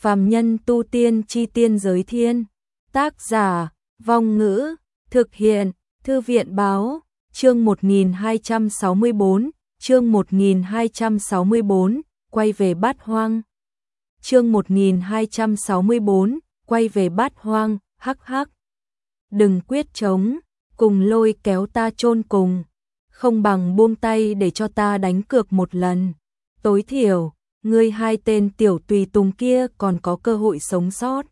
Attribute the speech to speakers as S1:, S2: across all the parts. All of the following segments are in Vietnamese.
S1: Phàm nhân tu tiên chi tiên giới thiên. Tác giả, Vong Ngữ, thực hiện, Thư viện báo, chương 1264, chương 1264, quay về Bát Hoang. Chương 1264, quay về Bát Hoang, hắc hắc. Đừng quyết chống, cùng lôi kéo ta chôn cùng, không bằng buông tay để cho ta đánh cược một lần. Tối thiểu, ngươi hai tên tiểu tùy tùng kia còn có cơ hội sống sót.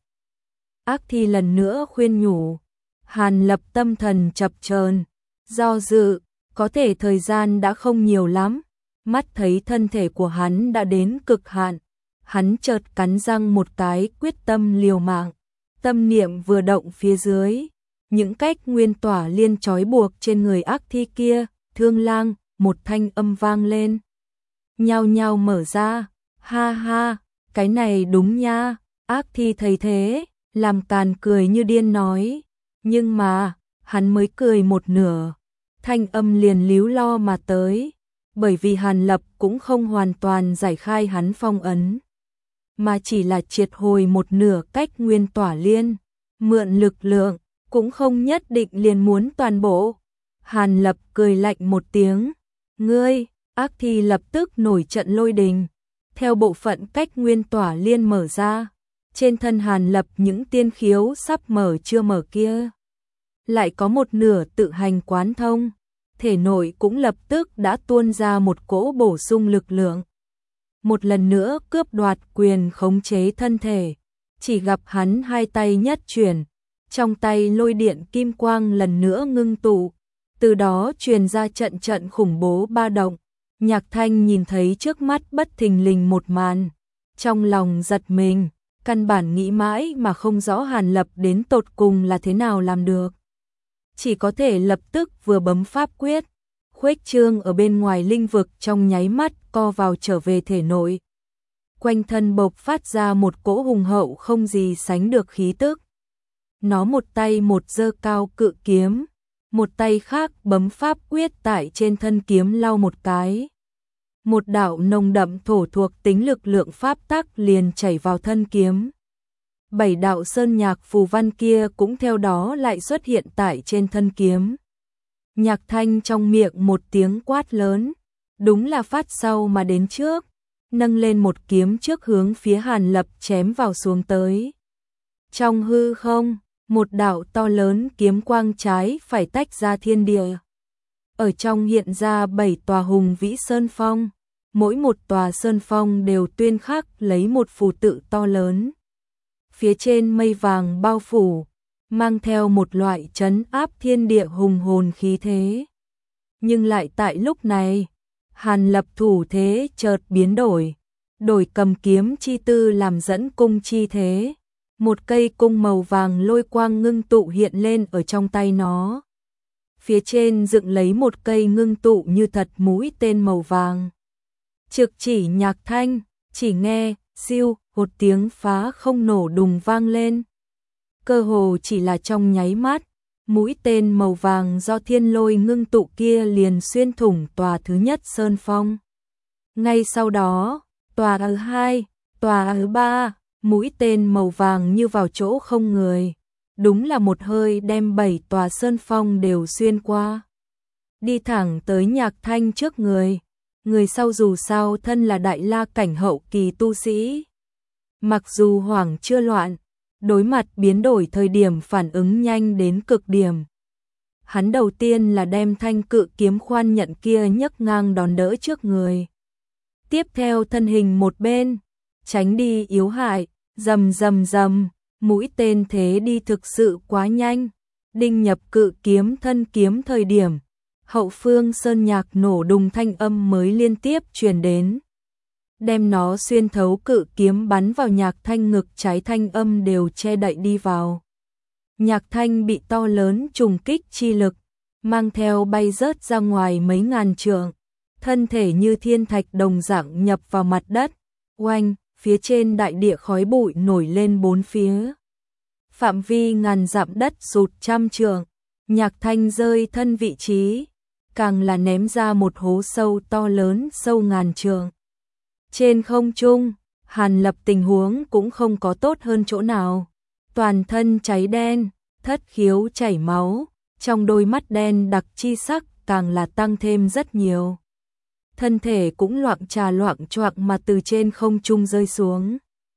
S1: Ác Thi lần nữa khuyên nhủ. Hàn Lập tâm thần chập chờn, do dự, có thể thời gian đã không nhiều lắm, mắt thấy thân thể của hắn đã đến cực hạn, hắn chợt cắn răng một cái, quyết tâm liều mạng. Tâm niệm vừa động phía dưới, những cách nguyên tỏa liên trói buộc trên người Ác Thi kia, Thương Lang, một thanh âm vang lên. Nhao nhao mở ra, ha ha, cái này đúng nha. Ác Thi thấy thế, làm càn cười như điên nói. Nhưng mà, hắn mới cười một nửa, thanh âm liền líu lo mà tới, bởi vì Hàn Lập cũng không hoàn toàn giải khai hắn phong ấn, mà chỉ là triệt hồi một nửa cách nguyên tỏa liên, mượn lực lượng, cũng không nhất định liền muốn toàn bộ. Hàn Lập cười lạnh một tiếng, ngươi. Ác Thi lập tức nổi trận lôi đình, theo bộ phận cách nguyên tỏa liên mở ra, trên thân Hàn Lập những tiên khiếu sắp mở chưa mở kia, lại có một nửa tự hành quán thông, thể nội cũng lập tức đã tuôn ra một cỗ bổ sung lực lượng. Một lần nữa cướp đoạt quyền khống chế thân thể, chỉ gặp hắn hai tay nhất chuyển, trong tay lôi điện kim quang lần nữa ngưng tụ, từ đó truyền ra trận trận khủng bố ba động. Nhạc Thanh nhìn thấy trước mắt bất thình lình một màn, trong lòng giật mình, căn bản nghĩ mãi mà không rõ Hàn Lập đến tột cùng là thế nào làm được. Chỉ có thể lập tức vừa bấm pháp quyết, khuếch trương ở bên ngoài linh vực trong nháy mắt co vào trở về thể nội. Quanh thân bộc phát ra một cỗ hùng hậu không gì sánh được khí tức. Nó một tay một giơ cao cự kiếm, một tay khác bấm pháp quyết tại trên thân kiếm lau một cái. Một đạo nồng đậm thổ thuộc tính lực lượng pháp tắc liền chảy vào thân kiếm. 7 đạo sơn nhạc phù văn kia cũng theo đó lại xuất hiện tại trên thân kiếm. Nhạc Thanh trong miệng một tiếng quát lớn, đúng là phát sau mà đến trước, nâng lên một kiếm trước hướng phía Hàn Lập chém vào xuống tới. Trong hư không, một đạo to lớn kiếm quang trái phải tách ra thiên địa. Ở trong hiện ra 7 tòa hùng vĩ sơn phong, mỗi một tòa sơn phong đều tuyên khắc lấy một phù tự to lớn. Phía trên mây vàng bao phủ, mang theo một loại trấn áp thiên địa hùng hồn khí thế. Nhưng lại tại lúc này, Hàn Lập thủ thế chợt biến đổi, cầm kiếm chi tư làm dẫn cung chi thế. Một cây cung màu vàng lôi quang ngưng tụ hiện lên ở trong tay nó. Phía trên dựng lấy một cây ngưng tụ như thật mũi tên màu vàng. Trực chỉ Nhạc Thanh, chỉ nghe, siêu, một tiếng phá không nổ đùng vang lên. Cơ hồ chỉ là trong nháy mắt, mũi tên màu vàng do thiên lôi ngưng tụ kia liền xuyên thủng tòa thứ nhất sơn phong. Ngay sau đó, tòa thứ hai, tòa thứ ba, mũi tên màu vàng như vào chỗ không người. Đúng là một hơi đem 7 tòa sơn phong đều xuyên qua. Đi thẳng tới Nhạc Thanh trước người. Người sau dù sao thân là đại la cảnh hậu kỳ tu sĩ. Mặc dù hoảng chưa loạn, đối mặt biến đổi thời điểm phản ứng nhanh đến cực điểm. Hắn đầu tiên là đem thanh cự kiếm khoan nhận kia nhấc ngang đón đỡ trước người. Tiếp theo thân hình một bên, tránh đi yếu hại, rầm rầm rầm, mũi tên thế đi thực sự quá nhanh. Đinh nhập cự kiếm thân kiếm thời điểm, hậu phương sơn nhạc nổ đùng thanh âm mới liên tiếp truyền đến. Đem nó xuyên thấu cự kiếm bắn vào Nhạc Thanh ngực trái, thanh âm đều che đậy đi vào. Nhạc Thanh bị to lớn trùng kích chi lực, mang theo bay rớt ra ngoài mấy ngàn trượng, thân thể như thiên thạch đồng dạng nhập vào mặt đất, oanh, phía trên đại địa khói bụi nổi lên bốn phía. Phạm vi ngàn dặm đất sụt trăm trượng, Nhạc Thanh rơi thân vị trí, càng là ném ra một hố sâu to lớn sâu ngàn trượng. Trên không trung, Hàn Lập tình huống cũng không có tốt hơn chỗ nào. Toàn thân cháy đen, thất khiếu chảy máu, trong đôi mắt đen đặc chi sắc càng là tăng thêm rất nhiều. Thân thể cũng loạng choạng mà từ trên không trung rơi xuống.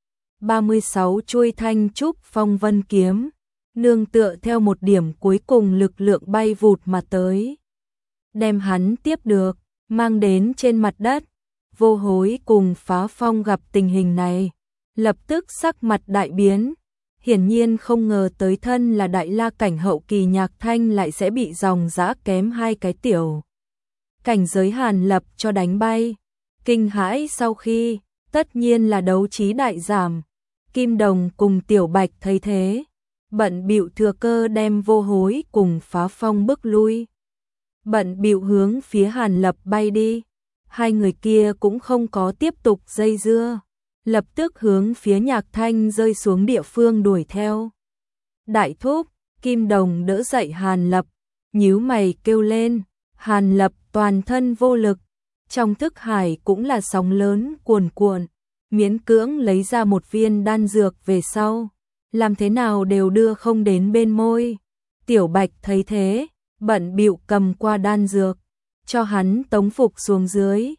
S1: 36 chuôi thanh trúc phong vân kiếm, nương tựa theo một điểm cuối cùng lực lượng bay vụt mà tới. Đem hắn tiếp được, mang đến trên mặt đất. Vô Hối cùng Phá Phong gặp tình hình này, lập tức sắc mặt đại biến. Hiển nhiên không ngờ tới thân là đại la cảnh hậu kỳ Nhạc Thanh lại sẽ bị dòng dã kém hai cái tiểu cảnh giới Hàn Lập cho đánh bay. Kinh hãi sau khi, tất nhiên là đấu trí đại giảm. Kim Đồng cùng Tiểu Bạch thấy thế, bận bịu thừa cơ đem Vô Hối cùng Phá Phong bức lui. Bận bịu hướng phía Hàn Lập bay đi. Hai người kia cũng không có tiếp tục dây dưa, lập tức hướng phía Nhạc Thanh rơi xuống địa phương đuổi theo. Đại thúc, Kim Đồng đỡ dậy Hàn Lập, nhíu mày kêu lên. Hàn Lập toàn thân vô lực, trong thức hải cũng là sóng lớn cuồn cuộn, miễn cưỡng lấy ra một viên đan dược về sau, làm thế nào đều đưa không đến bên môi. Tiểu Bạch thấy thế, bận bịu cầm qua đan dược, cho hắn tống phục xuống dưới.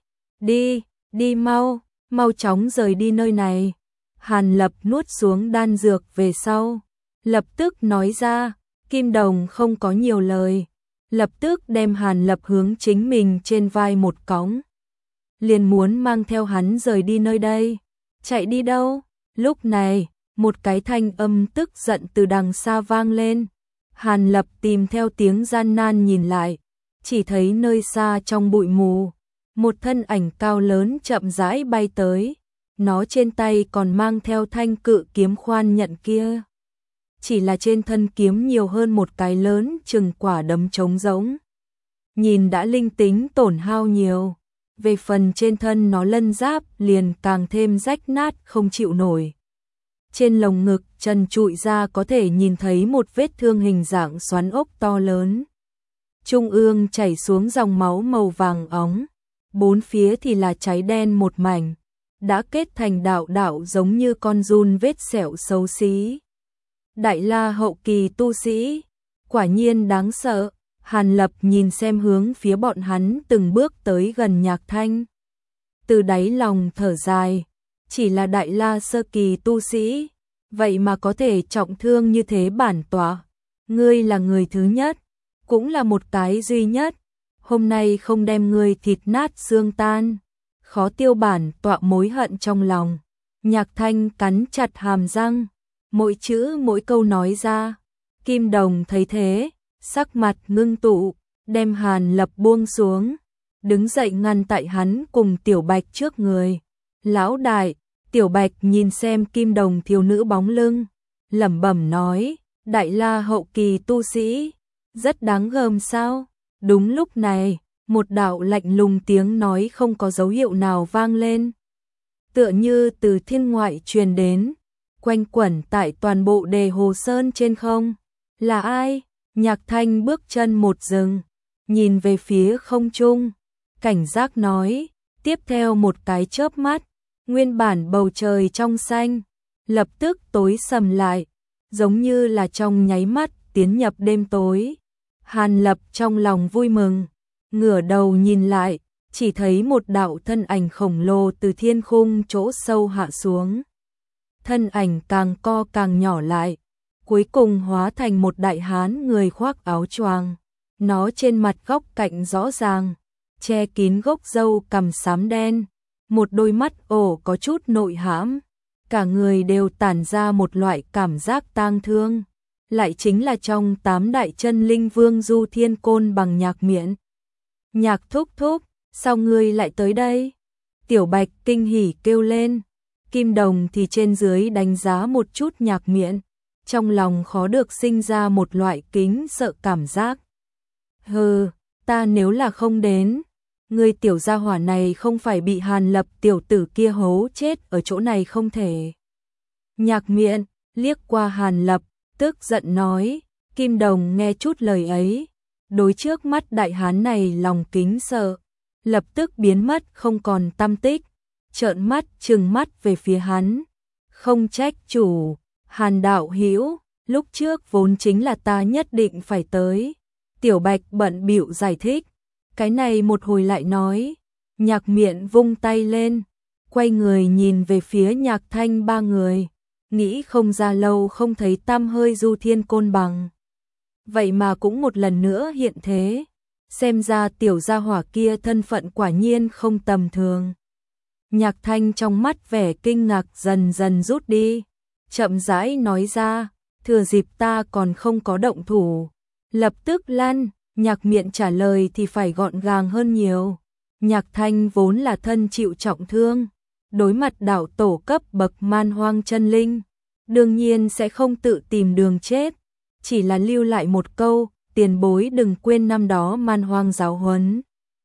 S1: Đi mau, mau chóng rời đi nơi này. Hàn Lập nuốt xuống đan dược về sau, lập tức nói ra. Kim Đồng không có nhiều lời, lập tức đem Hàn Lập hướng chính mình trên vai một cõng. Liền muốn mang theo hắn rời đi nơi đây. Chạy đi đâu? Lúc này, một cái thanh âm tức giận từ đằng xa vang lên. Hàn Lập tìm theo tiếng gian nan nhìn lại, chỉ thấy nơi xa trong bụi mù, một thân ảnh cao lớn chậm rãi bay tới, nó trên tay còn mang theo thanh cự kiếm khoan nhận kia. Chỉ là trên thân kiếm nhiều hơn một cái lớn chừng quả đấm trống rỗng. Nhìn đã linh tính tổn hao nhiều, về phần trên thân nó lân giáp liền càng thêm rách nát không chịu nổi. Trên lồng ngực trần trụi ra có thể nhìn thấy một vết thương hình dạng xoắn ốc to lớn. Trung ương chảy xuống dòng máu màu vàng óng, bốn phía thì là cháy đen một mảnh, đã kết thành đạo đạo giống như con giun vết sẹo xấu xí. Đại la hậu kỳ tu sĩ, quả nhiên đáng sợ. Hàn Lập nhìn xem hướng phía bọn hắn từng bước tới gần Nhạc Thanh. Từ đáy lòng thở dài, chỉ là đại la sơ kỳ tu sĩ, vậy mà có thể trọng thương như thế bản tọa. Ngươi là người thứ nhất, cũng là một cái duy nhất, hôm nay không đem ngươi thịt nát xương tan, khó tiêu bản tọa mối hận trong lòng. Nhạc Thanh cắn chặt hàm răng, mỗi chữ mỗi câu nói ra. Kim Đồng thấy thế, sắc mặt ngưng tụ, đem Hàn Lập buông xuống, đứng dậy ngăn tại hắn cùng Tiểu Bạch trước người. Lão đại, Tiểu Bạch nhìn xem Kim Đồng thiếu nữ bóng lưng, lẩm bẩm nói, đại la hậu kỳ tu sĩ, rất đáng gờm sao? Đúng lúc này, một đạo lạnh lùng tiếng nói không có dấu hiệu nào vang lên, tựa như từ thiên ngoại truyền đến, quanh quẩn tại toàn bộ Đề Hồ Sơn trên không. Là ai? Nhạc Thanh bước chân một dừng, nhìn về phía không trung, cảnh giác nói. Tiếp theo một cái chớp mắt, nguyên bản bầu trời trong xanh lập tức tối sầm lại, giống như là trong nháy mắt tiến nhập đêm tối. Hàn Lập trong lòng vui mừng, ngửa đầu nhìn lại, chỉ thấy một đạo thân ảnh khổng lồ từ thiên khung chỗ sâu hạ xuống. Thân ảnh càng co càng nhỏ lại, cuối cùng hóa thành một đại hán người khoác áo choàng. Nó trên mặt góc cạnh rõ ràng, che kín gốc râu cằm xám đen, một đôi mắt ổ có chút nội hãm, cả người đều tản ra một loại cảm giác tang thương. Lại chính là trong 8 đại chân linh vương Du Thiên Côn bằng Nhạc Miễn. Nhạc thúc thúc, sao ngươi lại tới đây? Tiểu Bạch kinh hỉ kêu lên. Kim Đồng thì trên dưới đánh giá một chút Nhạc Miễn, trong lòng khó được sinh ra một loại kính sợ cảm giác. Hừ, ta nếu là không đến, ngươi tiểu gia hỏa này không phải bị Hàn Lập tiểu tử kia hố chết ở chỗ này không thể. Nhạc Miễn liếc qua Hàn Lập, tức giận nói. Kim Đồng nghe chút lời ấy, đối trước mắt đại hán này lòng kính sợ lập tức biến mất không còn tăm tích, trợn mắt trừng mắt về phía hắn. Không trách chủ, Hàn đạo hữu, lúc trước vốn chính là ta nhất định phải tới. Tiểu Bạch bận bịu giải thích, cái này một hồi lại nói. Nhạc Miện vung tay lên, quay người nhìn về phía Nhạc Thanh ba người, nghĩ không ra lâu không thấy tăm hơi Du Thiên Côn Bằng. Vậy mà cũng một lần nữa hiện thế, xem ra tiểu gia hỏa kia thân phận quả nhiên không tầm thường. Nhạc Thanh trong mắt vẻ kinh ngạc dần dần rút đi, chậm rãi nói ra, thừa dịp ta còn không có động thủ, lập tức lăn. Nhạc Miện trả lời thì phải gọn gàng hơn nhiều. Nhạc Thanh vốn là thân chịu trọng thương, đối mặt đạo tổ cấp bậc man hoang chân linh, đương nhiên sẽ không tự tìm đường chết, chỉ là lưu lại một câu, tiền bối đừng quên năm đó man hoang giáo huấn.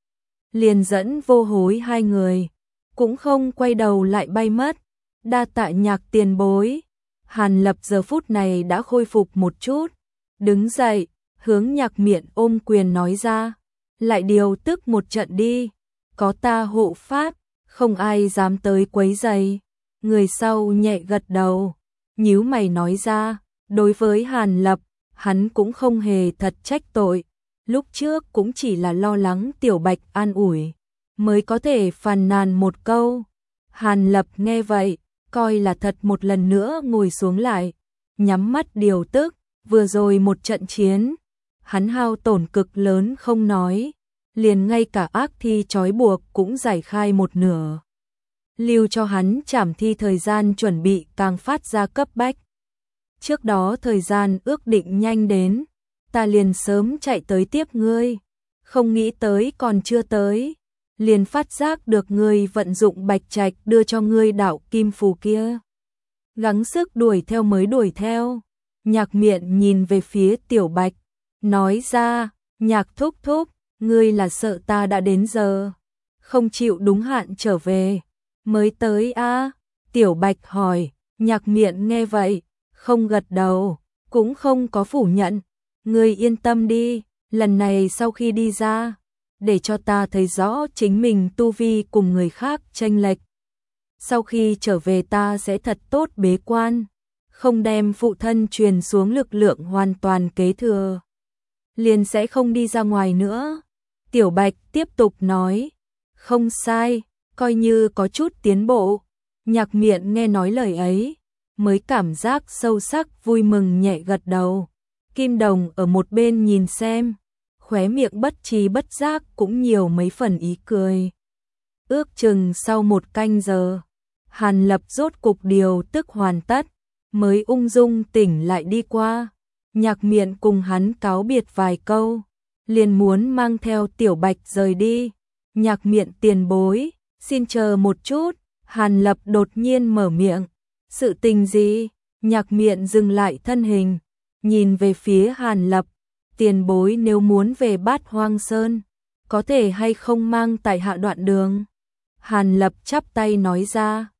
S1: Liền dẫn Vô Hối hai người, cũng không quay đầu lại bay mất. Đa tạ Nhạc tiền bối. Hàn Lập giờ phút này đã khôi phục một chút, đứng dậy, hướng Nhạc Miện ôm quyền nói ra, lại điều tức một trận đi, có ta hộ pháp, không ai dám tới quấy rầy. Người sau nhẹ gật đầu, nhíu mày nói ra, đối với Hàn Lập, hắn cũng không hề thật trách tội, lúc trước cũng chỉ là lo lắng Tiểu Bạch an ủi, mới có thể phàn nàn một câu. Hàn Lập nghe vậy, coi là thật một lần nữa ngồi xuống lại, nhắm mắt điều tức, vừa rồi một trận chiến, hắn hao tổn cực lớn không nói, liền ngay cả ác thi trói buộc cũng giải khai một nửa. Lưu cho hắn trảm thi thời gian chuẩn bị càng phát ra cấp bách. Trước đó thời gian ước định nhanh đến, ta liền sớm chạy tới tiếp ngươi, không nghĩ tới còn chưa tới, liền phát giác được ngươi vận dụng bạch trạch đưa cho ngươi đạo kim phù kia. Gắng sức đuổi theo mới đuổi theo. Nhạc Miện nhìn về phía Tiểu Bạch, nói ra, Nhạc thúc thúc, ngươi là sợ ta đã đến giờ, không chịu đúng hạn trở về, mới tới a? Tiểu Bạch hỏi. Nhạc Miện nghe vậy, không gật đầu, cũng không có phủ nhận. Ngươi yên tâm đi, lần này sau khi đi ra, để cho ta thấy rõ chính mình tu vi cùng người khác chênh lệch. Sau khi trở về ta sẽ thật tốt bế quan, không đem phụ thân truyền xuống lực lượng hoàn toàn kế thừa, liền sẽ không đi ra ngoài nữa. Tiểu Bạch tiếp tục nói, không sai, coi như có chút tiến bộ. Nhạc Miện nghe nói lời ấy, mới cảm giác sâu sắc vui mừng nhẹ gật đầu. Kim Đồng ở một bên nhìn xem, khóe miệng bất tri bất giác cũng nhiều mấy phần ý cười. Ước chừng sau một canh giờ, Hàn Lập rốt cục điều tức hoàn tất, mới ung dung tỉnh lại đi qua. Nhạc Miện cùng hắn cáo biệt vài câu, liền muốn mang theo Tiểu Bạch rời đi. Nhạc Miện tiền bối, xin chờ một chút. Hàn Lập đột nhiên mở miệng. Sự tình gì? Nhạc Miện dừng lại thân hình, nhìn về phía Hàn Lập. Tiền bối nếu muốn về Bát Hoang Sơn, có thể hay không mang tại hạ đoạn đường? Hàn Lập chắp tay nói ra,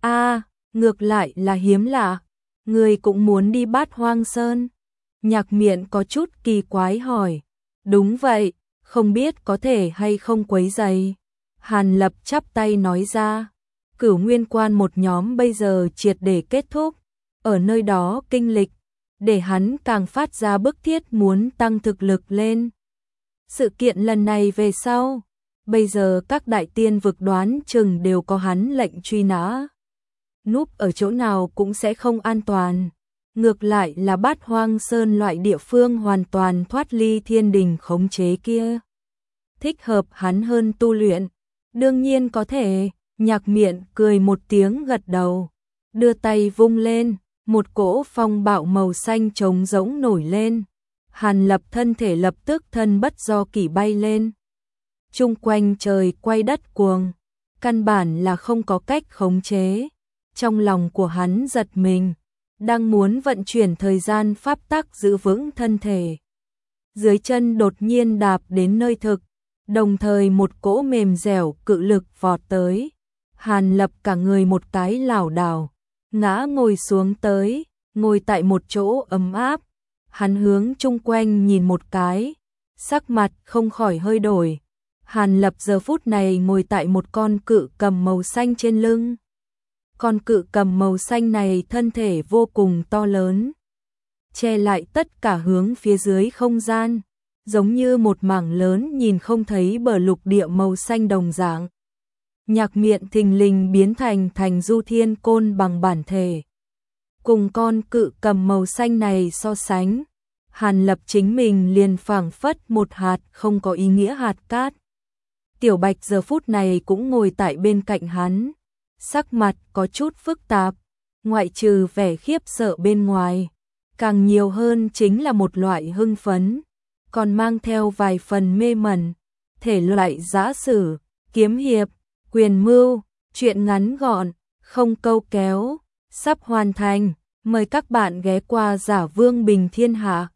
S1: ngược lại là hiếm lạ, người cũng muốn đi Bát Hoang Sơn. Nhạc Miện có chút kỳ quái hỏi, đúng vậy, không biết có thể hay không quấy rầy. Hàn Lập chắp tay nói ra, Cửu Nguyên Quan một nhóm bây giờ triệt để kết thúc, ở nơi đó kinh lịch, để hắn càng phát ra bức thiết muốn tăng thực lực lên. Sự kiện lần này về sau, bây giờ các đại tiên vực đoán chừng đều có hắn lệnh truy nã. Núp ở chỗ nào cũng sẽ không an toàn. Ngược lại là Bát Hoang Sơn loại địa phương hoàn toàn thoát ly thiên đình khống chế kia, thích hợp hắn hơn tu luyện. Đương nhiên có thể. Nhạc Miện cười một tiếng gật đầu, đưa tay vung lên, một cỗ phong bạo màu xanh trống rỗng nổi lên. Hàn Lập thân thể lập tức thân bất do kỷ bay lên. Chung quanh trời quay đất cuồng, căn bản là không có cách khống chế. Trong lòng của hắn giật mình, đang muốn vận chuyển thời gian pháp tắc giữ vững thân thể. Dưới chân đột nhiên đạp đến nơi thực, đồng thời một cỗ mềm dẻo cự lực vọt tới. Hàn Lập cả người một cái lảo đảo, ngã ngồi xuống tới, ngồi tại một chỗ ấm áp. Hắn hướng chung quanh nhìn một cái, sắc mặt không khỏi hơi đổi, Hàn Lập giờ phút này ngồi tại một con cự cầm màu xanh trên lưng. Con cự cầm màu xanh này thân thể vô cùng to lớn, che lại tất cả hướng phía dưới không gian, giống như một mảng lớn nhìn không thấy bờ lục địa màu xanh đồng dạng. Nhạc Miện thình lình biến thành Du Thiên Côn bằng bản thể. Cùng con cự cầm màu xanh này so sánh, Hàn Lập chính mình liền phảng phất một hạt không có ý nghĩa hạt cát. Tiểu Bạch giờ phút này cũng ngồi tại bên cạnh hắn, sắc mặt có chút phức tạp, ngoại trừ vẻ khiếp sợ bên ngoài, càng nhiều hơn chính là một loại hưng phấn, còn mang theo vài phần mê mẩn, thể loại giã sử, kiếm hiệp, quyền mưu, truyện ngắn gọn, không câu kéo, sắp hoàn thành, mời các bạn ghé qua Giả Vương Bình Thiên Hạ.